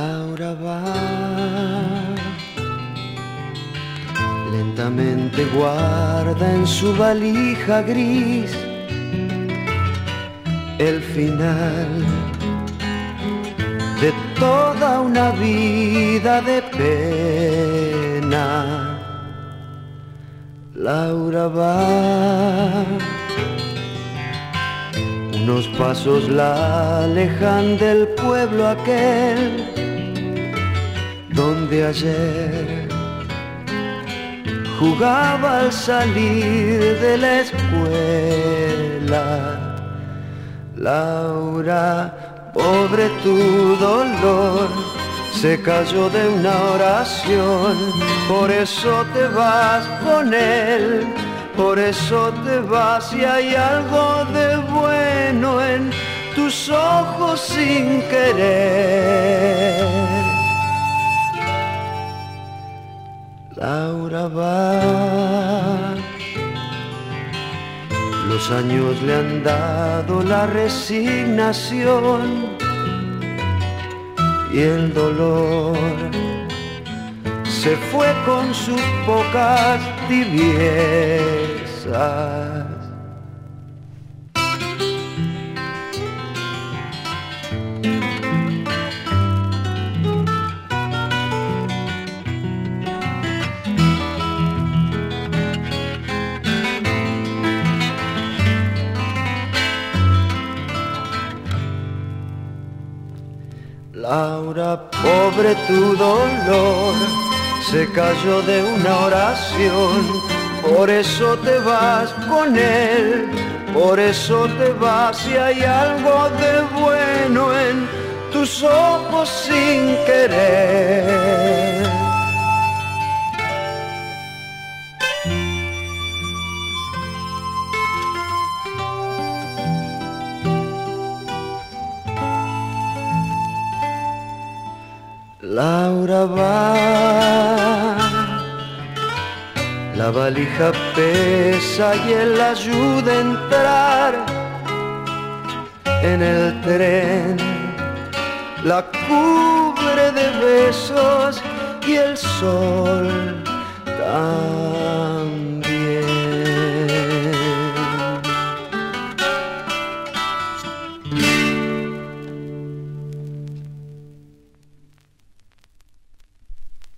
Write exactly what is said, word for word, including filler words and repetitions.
Laura va, lentamente guarda en su valija gris el final de toda una vida de pena. Laura va, unos pasos la alejan del pueblo aquel donde ayer jugaba al salir de la escuela. Laura, pobre tu dolor, se cayó de una oración, por eso te vas con él, por eso te vas, y hay algo de bueno en tus ojos sin querer. Laura va, los años le han dado la resignación y el dolor se fue con sus pocas tibiezas. Laura, pobre tu dolor, se cayó de una oración, por eso te vas con él, por eso te vas, y hay algo de bueno en tus ojos sin querer. Laura va, la valija pesa y él la ayuda a entrar en el tren, la cubre de besos y el sol también.